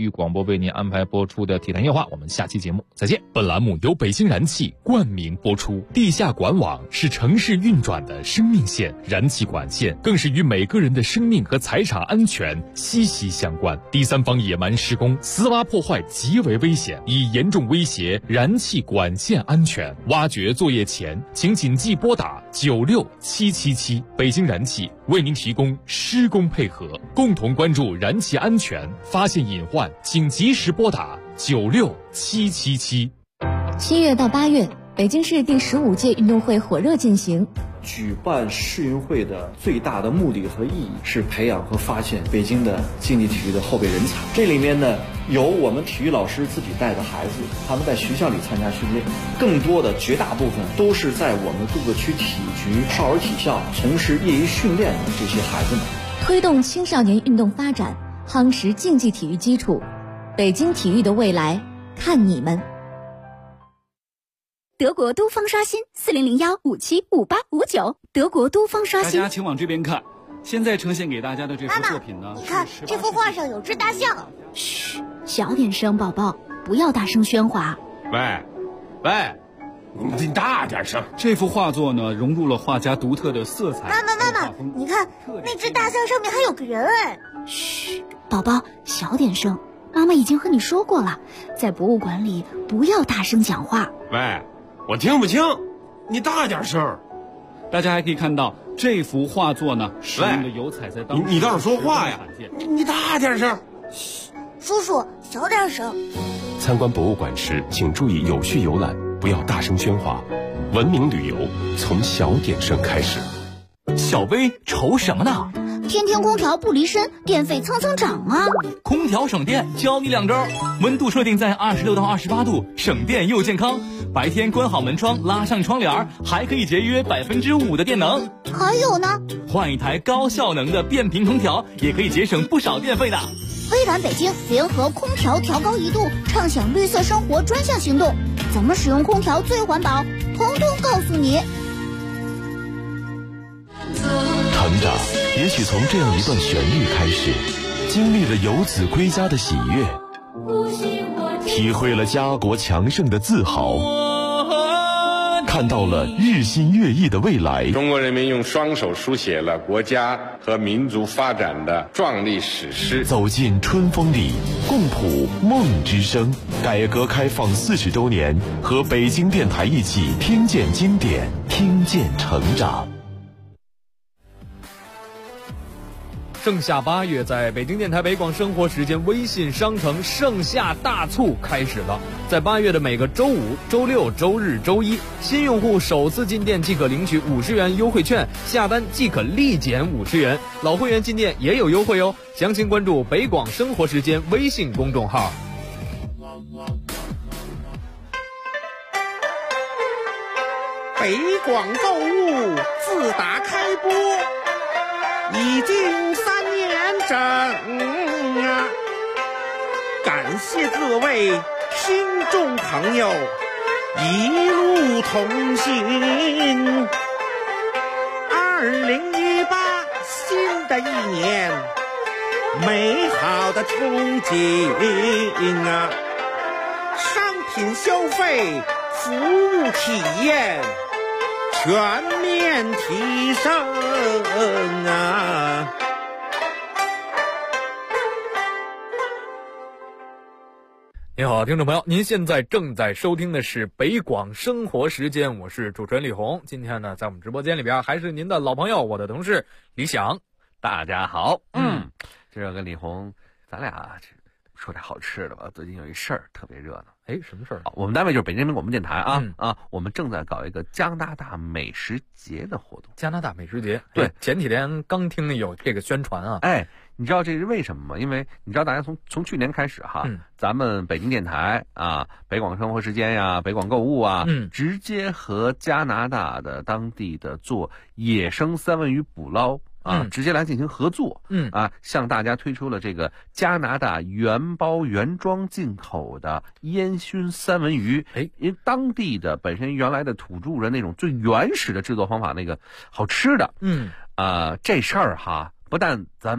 育广播为您安排播出的体坛夜话，我们下期节目再见。 本栏目由北京燃气冠名播出。地下管网是城市运转的生命线，燃气管线更是与每个人的生命和财产安全息息相关。第三方野蛮施工、私挖破坏极为危险，已严重威胁燃气管线安全。挖掘作业前，请谨记拨打96777。北京燃气为您提供施工配合，共同关注燃气安全，发现隐患请及时拨打96777。 7月到8月，北京市第15届运动会火热进行。 举办世运会的最大的目的和意义是培养和发现北京的竞技体育的后备人才。这里面呢，有我们体育老师自己带的孩子，他们在学校里参加训练，更多的绝大部分都是在我们各个区体育局、少儿体校从事业余训练的这些孩子们。 推动青少年运动发展，夯实竞技体育基础，北京体育的未来看你们。 德国都方刷新4001575859，德国都方刷新。 大家请往这边看，现在呈现给大家的这幅作品呢， 你看这幅画上有只大象。 嘘，小点声，宝宝，不要大声喧哗。 喂，你大点声。 这幅画作呢，融入了画家独特的色彩。 妈妈，你看那只大象上面还有个人哎。 嘘，宝宝，小点声。妈妈已经和你说过了，在博物馆里不要大声讲话。 喂，我听不清，你大点声。 大家还可以看到这幅画作呢，使用的油彩在当你倒是说话呀！你大点声。 嘘，叔叔小点声。 参观博物馆时，请注意有序游览，不要大声喧哗。文明旅游从小点声开始。 小薇愁什么呢？ 天天空调不离身，电费蹭蹭涨啊！ 空调省电，教你2招：温度设定在26到28度，省电又健康。白天关好门窗，拉上窗帘，还可以节约5%的电能。 还有呢， 换一台高效能的变频空调，也可以节省不少电费的。 微蓝北京联合空调调高1度，畅享绿色生活专项行动，怎么使用空调最环保，统统告诉你。 成长也许从这样一段旋律开始，经历了游子归家的喜悦，体会了家国强盛的自豪，看到了日新月异的未来。 中国人民用双手书写了国家和民族发展的壮丽史诗。 走进春风里，共谱梦之声。改革开放40周年，和北京电台一起听见经典，听见成长。 盛夏8月，在北京电台北广生活时间微信商城盛夏大促开始了。在8月的每个周5、周6、周日、周一，新用户首次进店即可领取50元优惠券，下单即可立减50元。老会员进店也有优惠哦。详情关注北广生活时间微信公众号。 北广购物自打开播已经3年整啊！感谢各位听众朋友一路同行。2018新的一年，美好的憧憬啊！商品消费、服务体验全面提升啊！ 您好，听众朋友，您现在正在收听的是北广生活时间，我是主持人李红。今天呢，在我们直播间里边还是您的老朋友，我的同事李想。 大家好，今儿跟李红，咱俩说点好吃的吧。最近有一事儿特别热闹。 什么事儿？ 我们单位就是北京广播电台啊，我们正在搞一个加拿大美食节的活动。 加拿大美食节， 对， 前几天刚听有这个宣传啊。 你知道这是为什么吗？因为你知道大家从去年开始哈，咱们北京电台啊、北广生活时间呀、北广购物啊，直接和加拿大的当地的做野生三文鱼捕捞直接来进行合作，向大家推出了这个加拿大原包原装进口的烟熏三文鱼。因为当地的本身原来的土著人那种最原始的制作方法，那个好吃的，这事儿哈，不但咱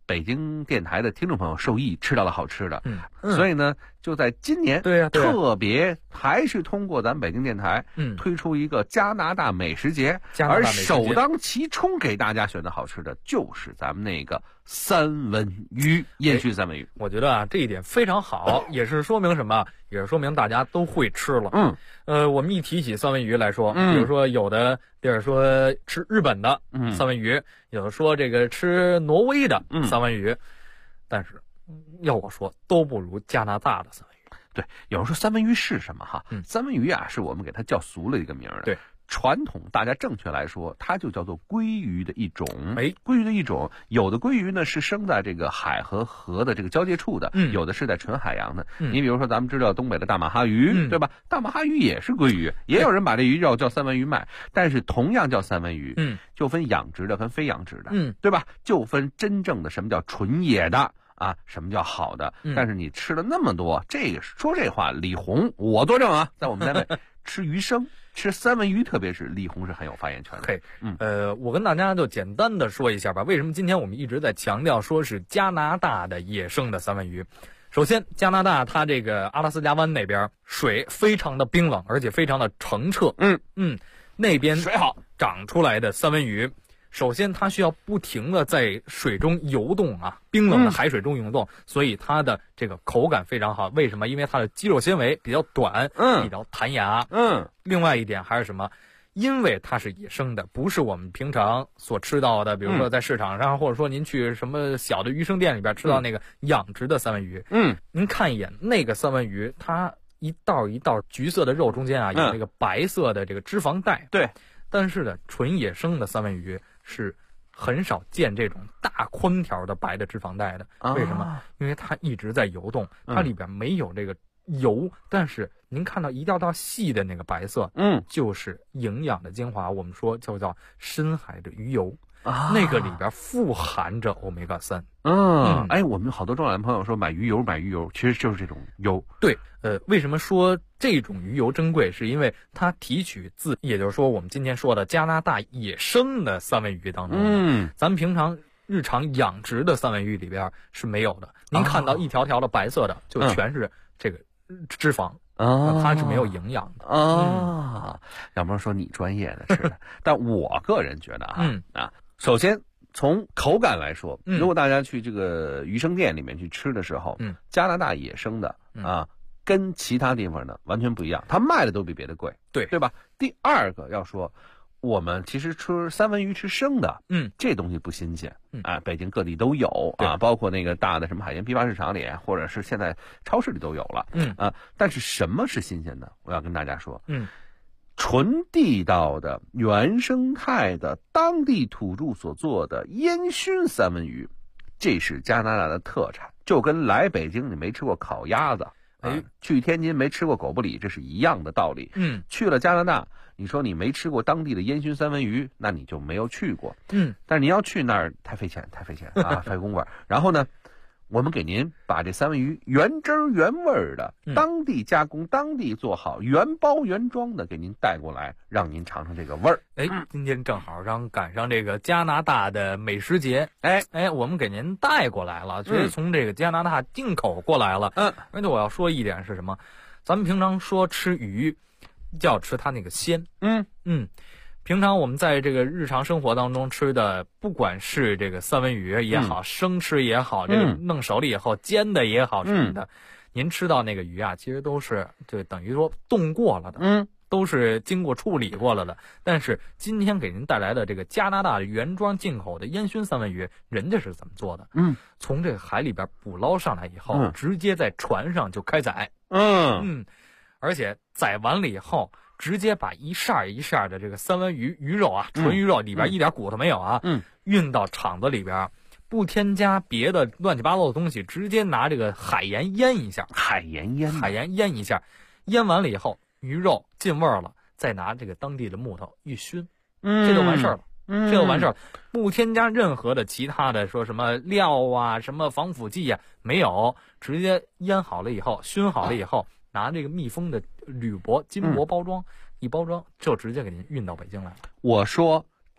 北京电台的听众朋友受益，吃到了好吃的。所以呢，就在今年，特别还是通过咱北京电台，推出一个加拿大美食节，而首当其冲给大家选的好吃的就是咱们那个三文鱼，烟熏三文鱼。 我觉得啊，这一点非常好，也是说明什么？也是说明大家都会吃了。我们一提起三文鱼来说，比如说有的地儿说吃日本的三文鱼，有的说这个吃挪威的三文鱼，但是要我说都不如加拿大的三文鱼。 对，有人说三文鱼是什么哈？三文鱼啊，是我们给它叫俗了一个名儿的。对。传统大家正确来说，它就叫做鲑鱼的一种。鲑鱼的一种，有的鲑鱼呢是生在这个海和河的这个交界处的，有的是在纯海洋的。你比如说咱们知道东北的大马哈鱼，对吧？大马哈鱼也是鲑鱼，也有人把这鱼叫三文鱼卖，但是同样叫三文鱼，就分养殖的跟非养殖的，对吧？就分真正的什么叫纯野的啊，什么叫好的。但是你吃了那么多，这个说这话，李红我作证啊，在我们单位吃鱼生。吃三文鱼，特别是李红是很有发言权的。 我跟大家就简单的说一下吧。为什么今天我们一直在强调说是加拿大的野生的三文鱼？首先，加拿大它这个阿拉斯加湾那边水非常的冰冷，而且非常的澄澈。那边水好长出来的三文鱼，首先它需要不停的在水中游动啊，冰冷的海水中游动，所以它的这个口感非常好。为什么？因为它的肌肉纤维比较短，比较弹牙。另外一点还是什么？因为它是野生的，不是我们平常所吃到的，比如说在市场上，或者说您去什么小的鱼生店里边吃到那个养殖的三文鱼。您看一眼那个三文鱼，它一道一道橘色的肉中间啊，有那个白色的这个脂肪带。对。但是呢，纯野生的三文鱼是很少见这种大宽条的白的脂肪带的。为什么？因为它一直在游动，它里边没有这个油，但是您看到一道道细的那个白色，就是营养的精华，我们说就叫深海的鱼油。那个里边富含着欧米伽3。 我们好多中老年朋友说买鱼油，其实就是这种油。对， 为什么说这种鱼油珍贵？是因为它提取自，也就是说我们今天说的加拿大野生的三文鱼当中。咱们平常日常养殖的三文鱼里边是没有的。您看到一条条的白色的，就全是这个脂肪。它是没有营养的要不然说你专业的是的，但我个人觉得首先从口感来说，如果大家去这个鱼生店里面去吃的时候，加拿大野生的跟其他地方呢完全不一样，它卖的都比别的贵，对吧？第二个要说，我们其实吃三文鱼吃生的，这东西不新鲜，北京各地都有啊，包括那个大的什么海鲜批发市场里，或者是现在超市里都有了，但是什么是新鲜的？我要跟大家说，纯地道的原生态的当地土著所做的烟熏三文鱼，这是加拿大的特产，就跟来北京你没吃过烤鸭子，去天津没吃过狗不理，这是一样的道理。去了加拿大，你说你没吃过当地的烟熏三文鱼，那你就没有去过。但是你要去那儿太费钱啊，费公馆。然后呢，我们给您把这三文鱼原汁原味的当地加工、当地做好、原包原装的给您带过来，让您尝尝这个味儿。 今天正好赶上这个加拿大的美食节，我们给您带过来了，直接从这个加拿大进口过来了。而且我要说一点是什么？咱们平常说吃鱼，就要吃它那个鲜。平常我们在这个日常生活当中吃的，不管是这个三文鱼也好，生吃也好，这个弄熟了以后煎的也好什么的，您吃到那个鱼啊，其实都是就等于说冻过了的，都是经过处理过了的。但是今天给您带来的这个加拿大原装进口的烟熏三文鱼，人家是怎么做的？从这个海里边捕捞上来以后，直接在船上就开宰。而且宰完了以后，直接把一扇一扇的这个三文鱼肉啊，纯鱼肉里边一点骨头没有啊，运到厂子里边，不添加别的乱七八糟的东西，直接拿这个海盐腌一下。海盐腌一下，腌完了以后，鱼肉进味儿了，再拿这个当地的木头一熏，这就完事儿了。不添加任何的其他的说什么料啊、什么防腐剂啊，没有，直接腌好了以后，熏好了以后，拿这个密封的铝箔、金箔包装，一包装就直接给您运到北京来了。 我说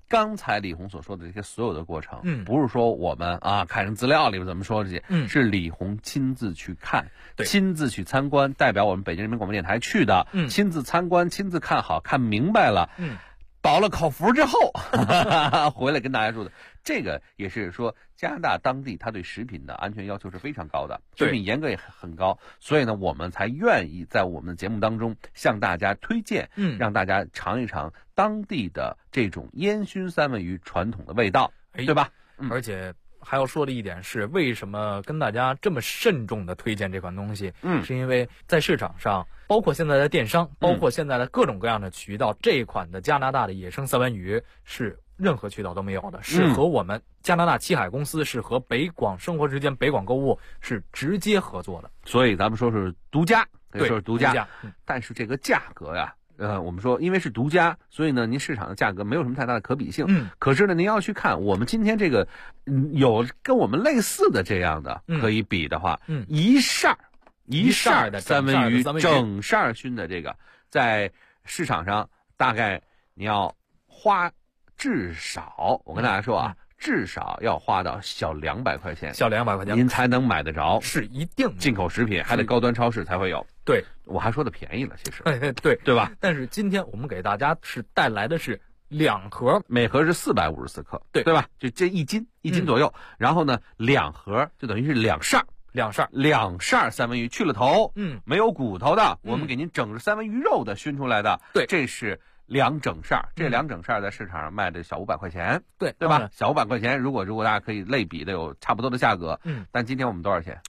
刚才李红所说的这些所有的过程，不是说我们看人资料里面怎么说这些，是李红亲自去看，亲自去参观，代表我们北京人民广播电台去的，亲自参观，亲自看好，看明白了，保了口福之后回来跟大家说的，这个也是说加拿大当地它对食品的安全要求是非常高的，食品严格也很高，所以呢我们才愿意在我们的节目当中向大家推荐，让大家尝一尝当地的这种烟熏三文鱼传统的味道，对吧？ 而且还要说的一点是，为什么跟大家这么慎重的推荐这款东西？是因为在市场上，包括现在的电商，包括现在的各种各样的渠道，这款的加拿大的野生三文鱼是任何渠道都没有的，是和我们加拿大七海公司，是和北广生活时间、北广购物是直接合作的， 所以咱们说是独家，可以说是独家。 嗯， 但是这个价格呀，我们说因为是独家，所以呢，您市场的价格没有什么太大的可比性。 嗯， 可是呢，您要去看我们今天这个，有跟我们类似的这样的可以比的话，一扇的三文鱼整扇熏的这个，在市场上大概你要花至少，我跟大家说啊，至少要花到小200块钱， 小200块钱， 您才能买得着， 是一定的。 进口食品还得高端超市才会有。 对， 我还说的便宜了，其实对吧？ 但是今天我们给大家是带来的是2盒， 每盒是454克， 对吧？就这1斤左右，然后呢，2盒就等于是2扇三文鱼，去了头，没有骨头的，我们给您整着三文鱼肉的熏出来的， 对， 这是2整扇，这2整扇在市场上卖的小500块钱， 对吧？小500块钱，如果大家可以类比的有差不多的价格，但今天我们多少钱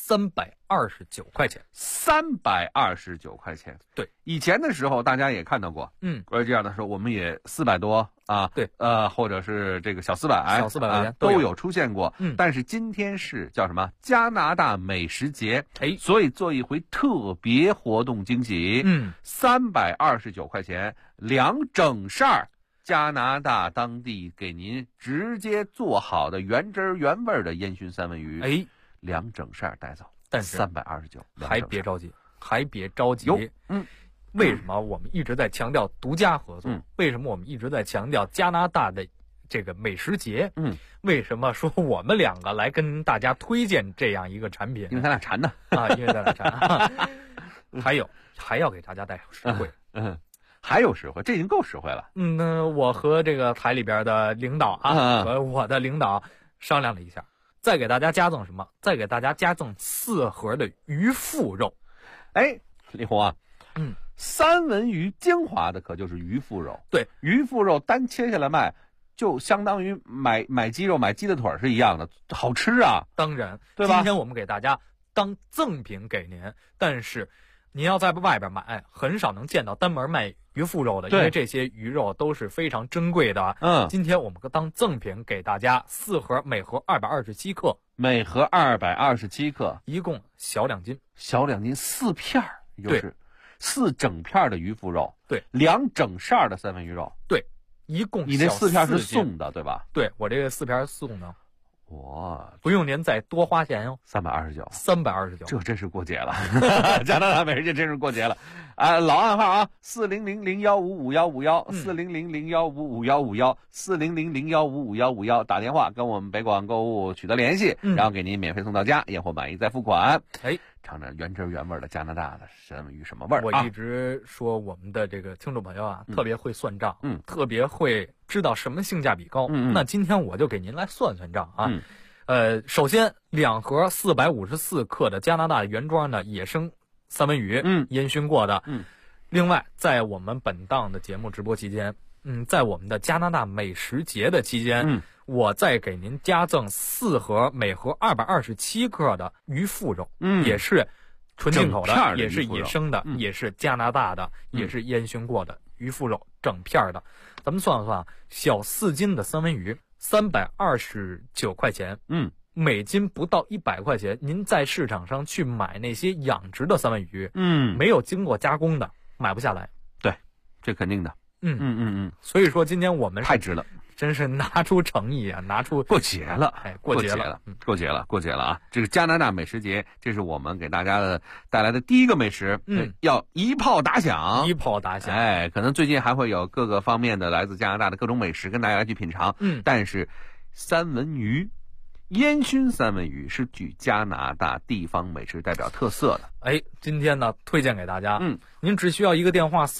？329块钱 ，329块钱。 对， 以前的时候大家也看到过，这样的时候我们也400多啊， 对， 或者是这个小400 块钱都有出现过。但是今天是叫什么？加拿大美食节，所以做一回特别活动惊喜，329块钱2整扇加拿大当地给您直接做好的原汁原味的烟熏三文鱼，2整扇带走， 但是 329， 还别着急，为什么我们一直在强调独家合作？为什么我们一直在强调加拿大的这个美食节？为什么说我们2个来跟大家推荐这样一个产品？ 因为咱俩馋呢因为咱俩馋。还要给大家带实惠， 还有实惠，这已经够实惠了。 那我和这个台里边的领导和我的领导商量了一下。再给大家加赠什么？再给大家加赠4盒的鱼腹肉。 李红啊，三文鱼精华的可就是鱼腹肉。 对， 鱼腹肉单切下来卖，就相当于买鸡肉、买鸡的腿是一样的，好吃啊。 当然， 对吧？ 今天我们给大家当赠品给您，但是您要在外边买，很少能见到单门卖鱼腹肉的，因为这些鱼肉都是非常珍贵的。今天我们当赠品给大家4盒，每盒227克， 每盒227克， 一共小2斤 ，4片儿，就是4整片的鱼腹肉， 对 ，2整扇的三文鱼肉， 对，一共你那4片是送的，对吧？ 对，我这个4片是送的。 哇， 不用您再多花钱哟 ，329，这真是过节了，加拿大美食节真是过节了老暗号啊，400-015-5151，400-015-5151，400-015-5151，打电话跟我们北广购物取得联系，然后给您免费送到家，验货满意再付款。尝尝原汁原味的加拿大的三文鱼什么味儿？ 我一直说我们的这个听众朋友啊，特别会算账，特别会知道什么性价比高。那今天我就给您来算算账啊。首先2盒454克的加拿大原装的野生三文鱼，烟熏过的。另外，在我们本档的节目直播期间，在我们的加拿大美食节的期间，我再给您加赠4盒，每盒227克的鱼腹肉，也是纯进口的，也是野生的，也是加拿大的，也是烟熏过的鱼腹肉，整片的。咱们算算，小4斤的三文鱼329块钱，每斤不到100块钱。您在市场上去买那些养殖的三文鱼，没有经过加工的，买不下来。 对，这肯定的。 所以说今天我们太值了， 真是拿出诚意啊，拿出过节了， 过节了啊！这个加拿大美食节，这是我们给大家带来的第一个美食，要一炮打响，可能最近还会有各个方面的来自加拿大的各种美食跟大家来去品尝，但是三文鱼。烟熏三文鱼是具加拿大地方美食代表特色的。 今天呢推荐给大家，您只需要一个电话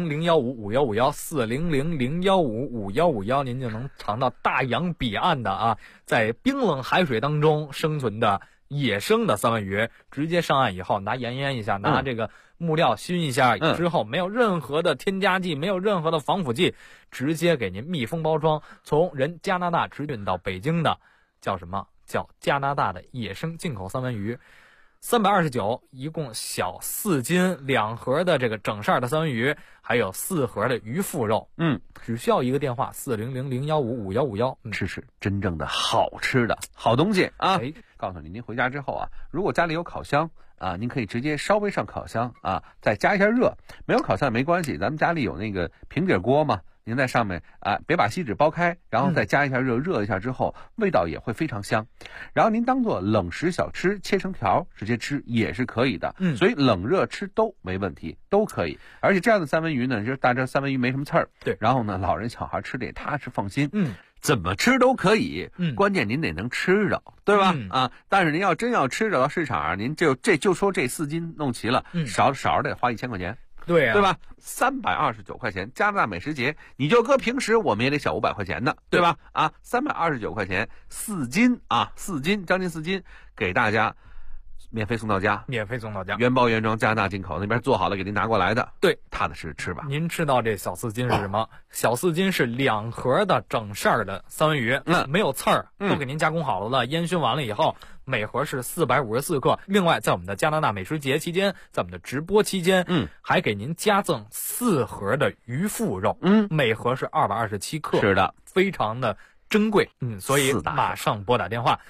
400-015-5151，400-015-5151，您就能尝到大洋彼岸的啊，在冰冷海水当中生存的野生的三文鱼，直接上岸以后拿盐腌一下，拿这个木料熏一下之后，没有任何的添加剂，没有任何的防腐剂，直接给您密封包装，从加拿大直运到北京的。叫什么？叫加拿大的野生进口三文鱼，329，一共小4斤，2盒的这个整扇的三文鱼，还有4盒的鱼腹肉。只需要一个电话400-015-5151， 吃真正的好吃的好东西啊！告诉你，您回家之后啊，如果家里有烤箱啊，您可以直接稍微上烤箱啊，再加一下热。没有烤箱也没关系，咱们家里有那个平底锅嘛。您在上面别把锡纸剥开，然后再加一下热一下之后，味道也会非常香。然后您当做冷食小吃，切成条直接吃也是可以的。所以冷热吃都没问题，都可以。而且这样的三文鱼呢，就是大家三文鱼没什么刺儿， 对。 然后呢，老人小孩吃的也踏实放心。怎么吃都可以，关键您得能吃着，对吧？但是您要真要吃着到市场上，您就说这4斤弄齐了，少得花1000块钱。对吧？329块钱，加拿大美食节，你就搁平时我们也得小500块钱呢，对吧？329块钱，4斤，4斤，将近4斤，给大家免费送到家，原包原装，加拿大进口，那边做好了给您拿过来的。 对， 踏踏实吃吧。 您吃到这小4斤是什么？小4斤是2盒的整扇的三文鱼，没有刺儿，都给您加工好了，烟熏完了以后，每盒是454克。另外，在我们的加拿大美食节期间，在我们的直播期间，还给您加赠4盒的鱼腹肉，每盒是227克， 是的， 非常的珍贵，所以马上拨打电话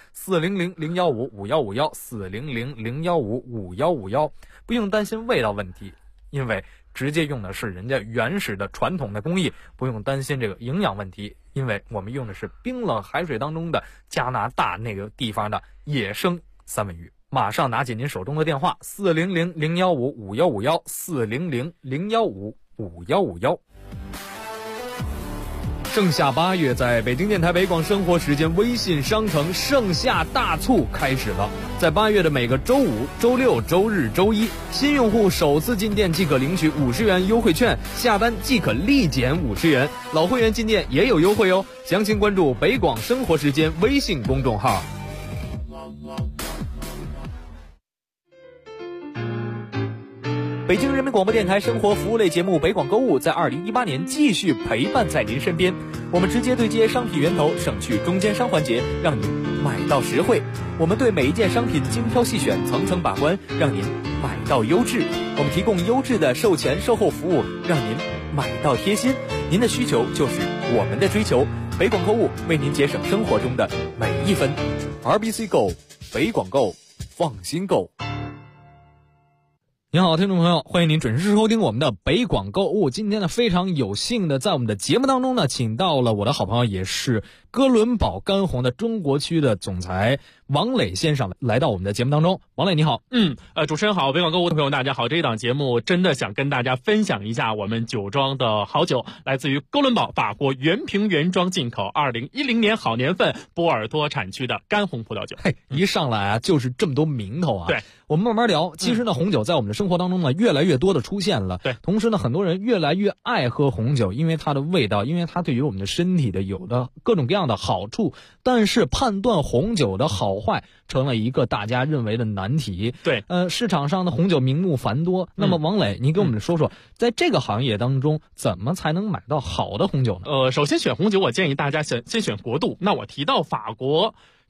400-015-5151，400-015-5151，不用担心味道问题，因为直接用的是人家原始的传统的工艺，不用担心这个营养问题，因为我们用的是冰冷海水当中的加拿大那个地方的野生三文鱼。马上拿起您手中的电话400-015-5151，400-015-5151。盛夏8月，在北京电台北广生活时间微信商城盛夏大促开始了。在8月的每个周五、周六、周日、周一，新用户首次进店即可领取50元优惠券，下单即可立减50元。老会员进店也有优惠哦。详情关注北广生活时间微信公众号。北京人民广播电台生活服务类节目北广购物在2018年继续陪伴在您身边，我们直接对接商品源头，省去中间商环节，让您买到实惠。我们对每一件商品精挑细选，层层把关，让您买到优质。我们提供优质的售前售后服务，让您买到贴心。您的需求就是我们的追求，北广购物为您节省生活中的每一分。RBC Go， 北广购，放心购。您好，听众朋友，欢迎您准时收听我们的北广购物。今天呢，非常有幸的在我们的节目当中呢，请到了我的好朋友，也是哥伦堡干红的中国区的总裁王磊先生来到我们的节目当中。王磊你好。 主持人好，北广购物的朋友大家好。这一档节目真的想跟大家分享一下我们酒庄的好酒，来自于哥伦堡法国原瓶原装进口2010年好年份波尔多产区的干红葡萄酒。 一上来啊就是这么多名头啊。 对， 我们慢慢聊。其实呢，红酒在我们的生活当中呢越来越多的出现了。 对， 同时呢，很多人越来越爱喝红酒，因为它的味道，因为它对于我们的身体的有的各种各样的好处。但是判断红酒的好坏成了一个大家认为的难题。 对， 市场上的红酒名目繁多。那么王磊，你给我们说说，在这个行业当中，怎么才能买到好的红酒呢？ 首先选红酒，我建议大家先选国度。那我提到法国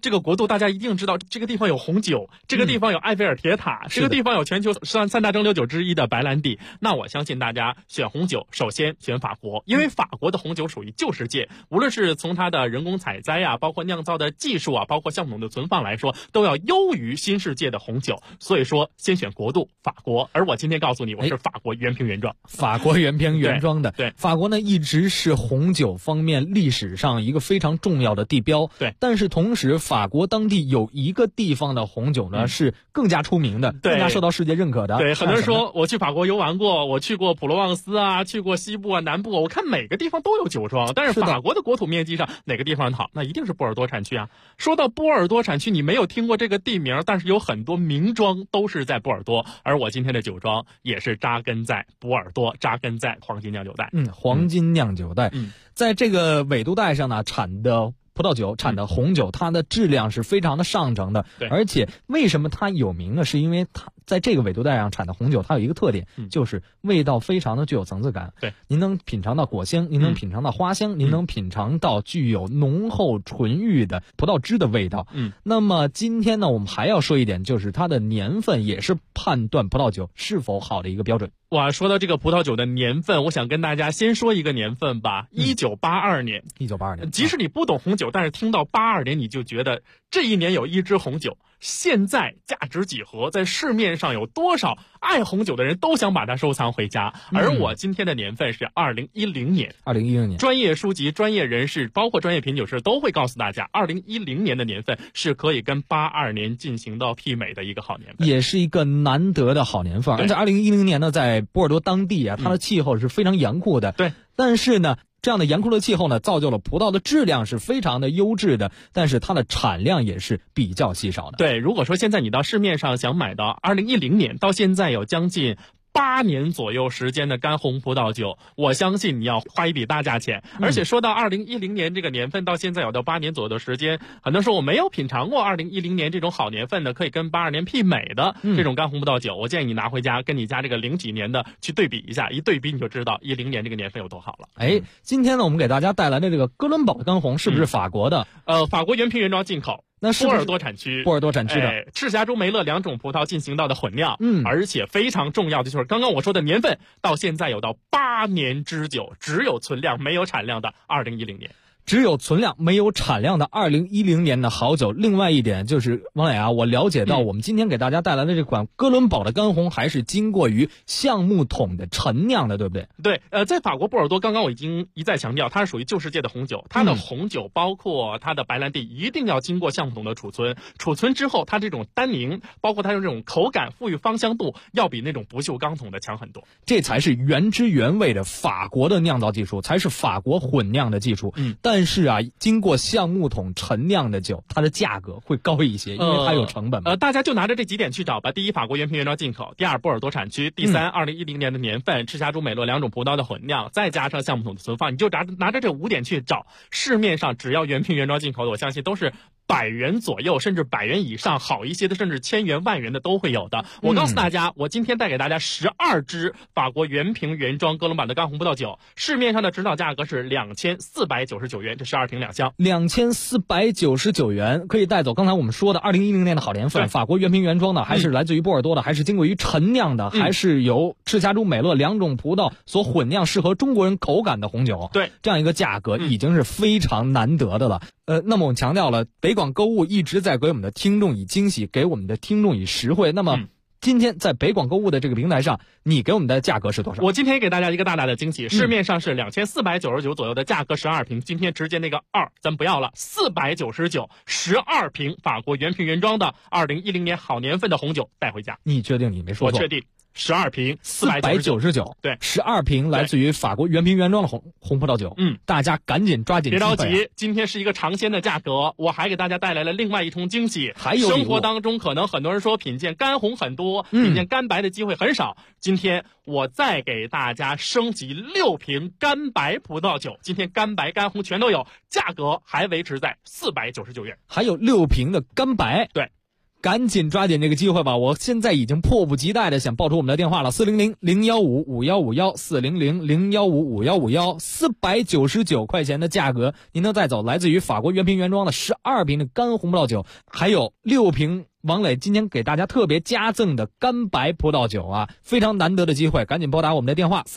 这个国度大家一定知道，这个地方有红酒，这个地方有埃菲尔铁塔，这个地方有全球三大蒸馏酒之一的白兰地。那我相信大家选红酒，首先选法国，因为法国的红酒属于旧世界，无论是从它的人工采摘啊，包括酿造的技术啊，包括橡木桶的存放来说，都要优于新世界的红酒。所以说，先选国度法国。而我今天告诉你，我是法国原瓶原装， 法国原瓶原装的。 对， 法国呢一直是红酒方面历史上一个非常重要的地标。 对， 但是同时，法国当地有一个地方的红酒呢是更加出名的，更加受到世界认可的。 对，很多人说我去法国游玩过，我去过普罗旺斯啊，去过西部啊、南部啊，我看每个地方都有酒庄，但是法国的国土面积上哪个地方好？那一定是波尔多产区啊。说到波尔多产区，你没有听过这个地名，但是有很多名庄都是在波尔多，而我今天的酒庄也是扎根在波尔多，扎根在黄金酿酒带。 黄金酿酒带，在这个纬度带上呢，产的葡萄酒，产的红酒，它的质量是非常的上乘的。而且为什么它有名呢？是因为它在这个纬度带上产的红酒，它有一个特点，就是味道非常的具有层次感。 对， 您能品尝到果香，您能品尝到花香，您能品尝到具有浓厚纯郁的葡萄汁的味道。那么今天呢，我们还要说一点，就是它的年份也是判断葡萄酒是否好的一个标准。 哇，说到这个葡萄酒的年份，我想跟大家先说一个年份吧，1982年。 1982年， 即使你不懂红酒，但是听到82年，你就觉得这一年有一支红酒，现在价值几何，在市面上有多少爱红酒的人都想把它收藏回家。而我今天的年份是2010年。 2010年， 专业书籍、专业人士，包括专业品酒师都会告诉大家，2010年的年份是可以跟82年进行到媲美的一个好年份， 也是一个难得的好年份。而且2010年呢，在波尔多当地啊，它的气候是非常严酷的。 对， 但是呢，这样的严酷的气候呢，造就了葡萄的质量是非常的优质的，但是它的产量也是比较稀少的。 对，如果说现在你到市面上想买到2010年到现在有将近8年左右时间的干红葡萄酒，我相信你要花一笔大价钱。而且说到2010年这个年份到现在有到8年左右的时间，很多人说我没有品尝过2010年这种好年份的可以跟82年媲美的这种干红葡萄酒，我建议你拿回家跟你家这个0几年的去对比一下，一对比你就知道10年这个年份有多好了。 今天呢，我们给大家带来的这个哥伦堡的干红是不是法国的？ 法国原瓶原装进口。 那是波尔多产区的赤霞珠、梅勒2种葡萄进行到的混酿，而且非常重要的就是刚刚我说的年份，到现在有到8年之久，只有存量没有产量的2010年。 只有存量没有产量的2010年的好酒。另外一点就是王磊啊，我了解到我们今天给大家带来的这款哥伦堡的干红还是经过于橡木桶的陈酿的，对不对？ 对，在法国波尔多，刚刚我已经一再强调，它是属于旧世界的红酒，它的红酒包括它的白兰地一定要经过橡木桶的储存，储存之后它这种单宁，包括它这种口感、富裕芳香度，要比那种不锈钢桶的强很多。 这才是原汁原味的法国的酿造技术，才是法国混酿的技术。但是啊，经过橡木桶陈酿的酒，它的价格会高一些，因为它有成本。 大家就拿着这几点去找吧。第一，法国原瓶原装进口；第二，波尔多产区；第三，2010年的年份，赤霞珠、美洛2种葡萄的混酿，再加上橡木桶的存放，你就拿着这5点去找。市面上只要原瓶原装进口的，我相信都是100元左右，甚至100元以上，好一些的甚至1000元、10000元的都会有的。我告诉大家，我今天带给大家12支法国原瓶原装哥伦堡的干红葡萄酒，市面上的指导价格是2499元，这12瓶2箱 ，2499元可以带走。刚才我们说的2010年的好年份，法国原瓶原装的，还是来自于波尔多的，还是经过于陈酿的，还是由赤霞珠、美勒2种葡萄所混酿，适合中国人口感的红酒。 对， 这样一个价格已经是非常难得的了。那么我们强调了，北广购物一直在给我们的听众以惊喜，给我们的听众以实惠。那么今天在北广购物的这个平台上，你给我们的价格是多少？ 我今天给大家一个大大的惊喜，市面上是2499左右的价格12瓶，今天直接那个2咱不要了，499 12瓶法国原瓶原装的2010年好年份的红酒带回家。 你确定你没说错？ 我确定。12瓶 499， 对 ，12瓶来自于法国原瓶原装的红葡萄酒。大家赶紧抓紧， 别着急，今天是一个尝鲜的价格，我还给大家带来了另外一重惊喜。 还有生活当中可能很多人说品鉴干红很多，品鉴干白的机会很少，今天我再给大家升级6瓶干白葡萄酒，今天干白干红全都有，价格还维持在499元， 还有6瓶的干白。 对。 赶紧抓紧这个机会吧！我现在已经迫不及待的想报出我们的电话了，400-015-5151，400-015-5151，499块钱的价格，您能带走来自于法国原瓶原装的12瓶的干红葡萄酒，还有6瓶王磊今天给大家特别加赠的干白葡萄酒啊，非常难得的机会，赶紧拨打我们的电话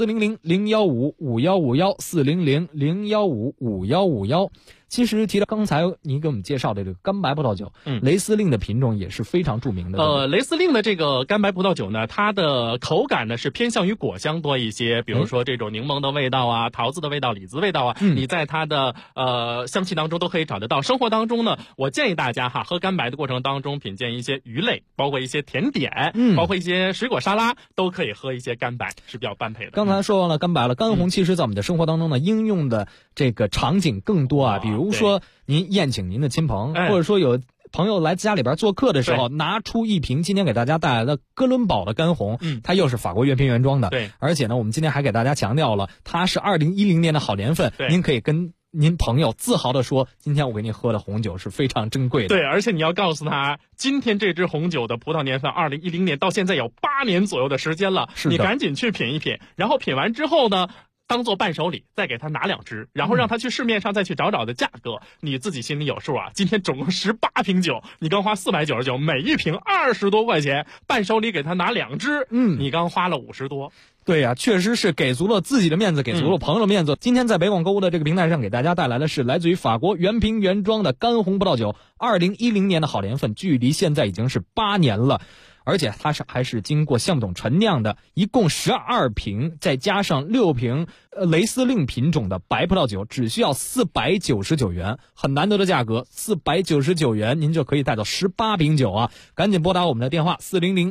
400-015-5151，400-015-5151。其实提到刚才您给我们介绍的这个干白葡萄酒，雷司令的品种也是非常著名的。 雷司令的这个干白葡萄酒呢，它的口感呢是偏向于果香多一些，比如说这种柠檬的味道啊、桃子的味道、李子味道啊，你在它的香气当中都可以找得到。生活当中呢，我建议大家喝干白的过程当中品鉴一些鱼类，包括一些甜点，包括一些水果沙拉，都可以喝一些干白，是比较般配的。 刚才说完了干白了，干红其实在我们的生活当中呢，应用的这个场景更多啊，比如说您宴请您的亲朋，或者说有朋友来家里边做客的时候，拿出一瓶今天给大家带来的哥伦堡的干红，它又是法国原瓶原装的， 对， 而且呢，我们今天还给大家强调了，它是2010年的好年份，您可以跟您朋友自豪的说，今天我给你喝的红酒是非常珍贵的。 对，而且你要告诉他，今天这支红酒的葡萄年份2010年到现在有8年左右的时间了，你赶紧去品一品，然后品完之后呢，当做伴手礼，再给他拿2支，然后让他去市面上再去找找的价格，你自己心里有数啊。今天总共18瓶酒，你刚花499，每一瓶20多块钱，伴手礼给他拿2支，你刚花了50多。 对呀，确实是给足了自己的面子，给足了朋友的面子。今天在北广购物的这个平台上给大家带来的是来自于法国原瓶原装的干红葡萄酒，2010年的好年份，距离现在已经是8年了。而且它还是经过橡木桶陈酿的，一共12瓶，再加上6瓶雷司令品种的白葡萄酒，只需要499元，很难得的价格，499元您就可以带走18瓶酒啊！赶紧拨打我们的电话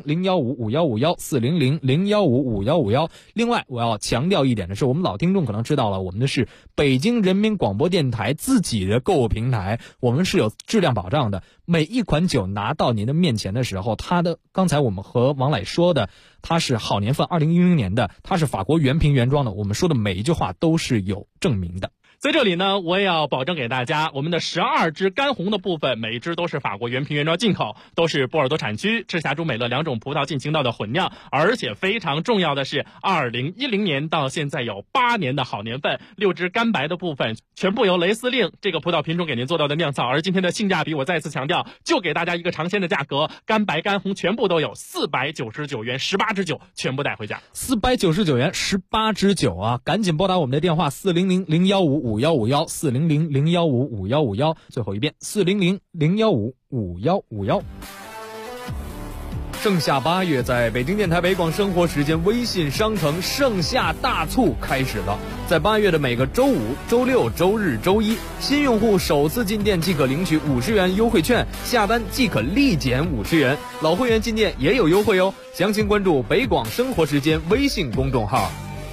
400-015-5151，400-015-5151。另外，我要强调一点的是，我们老听众可能知道了，我们的是北京人民广播电台自己的购物平台，我们是有质量保障的。每一款酒拿到您的面前的时候，它的刚才我们和王磊说的，它是好年份2010年的，它是法国原瓶原装的，我们说的每一句话都是有证明的。 在这里呢，我也要保证给大家，我们的12支干红的部分，每一支都是法国原瓶原装进口，都是波尔多产区、赤霞珠、美乐2种葡萄进行到的混酿，而且非常重要的是，2010年到现在有8年的好年份，6支干白的部分全部由雷司令这个葡萄品种给您做到的酿造，而今天的性价比我再次强调，就给大家一个尝鲜的价格，干白干红全部都有499元，18支酒全部带回家 ，499元18支酒啊！赶紧拨打我们的电话400-015-5151，400-015-5151，最后一遍400-015-5151。 盛夏8月，在北京电台北广生活时间微信商城盛夏大促开始了。在8月的每个周5、周6、周日、周一，新用户首次进店即可领取50元优惠券，下单即可立减50元。老会员进店也有优惠哦，详情关注北广生活时间微信公众号。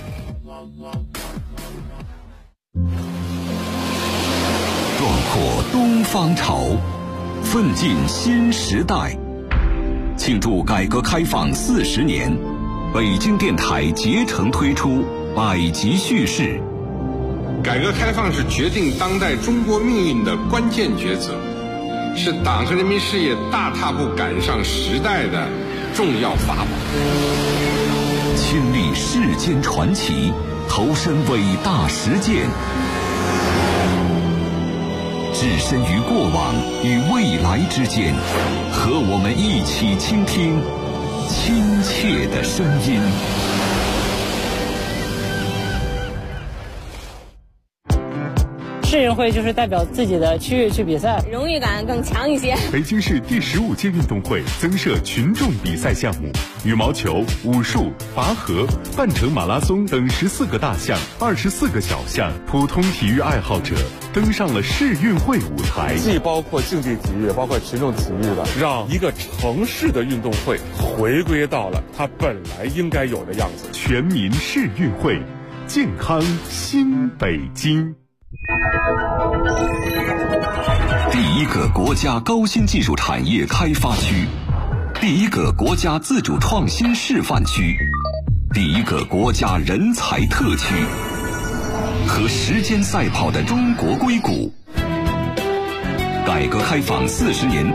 壮阔东方潮，奋进新时代。庆祝改革开放40年，北京电台竭诚推出百集叙事。 改革开放是决定当代中国命运的关键抉择，是党和人民事业大踏步赶上时代的重要法宝。 亲历世间传奇，投身伟大实践，置身于过往与未来之间，和我们一起倾听亲切的声音。 世运会就是代表自己的区域去比赛，荣誉感更强一些。 北京市第15届运动会增设群众比赛项目，羽毛球、武术、拔河、半程马拉松等14个大项、24个小项，普通体育爱好者登上了世运会舞台。 既包括竞技体育，包括群众体育的，让一个城市的运动会回归到了它本来应该有的样子。 全民世运会，健康新北京。 第一个国家高新技术产业开发区，第一个国家自主创新示范区，第一个国家人才特区，和时间赛跑的中国硅谷。改革开放40年。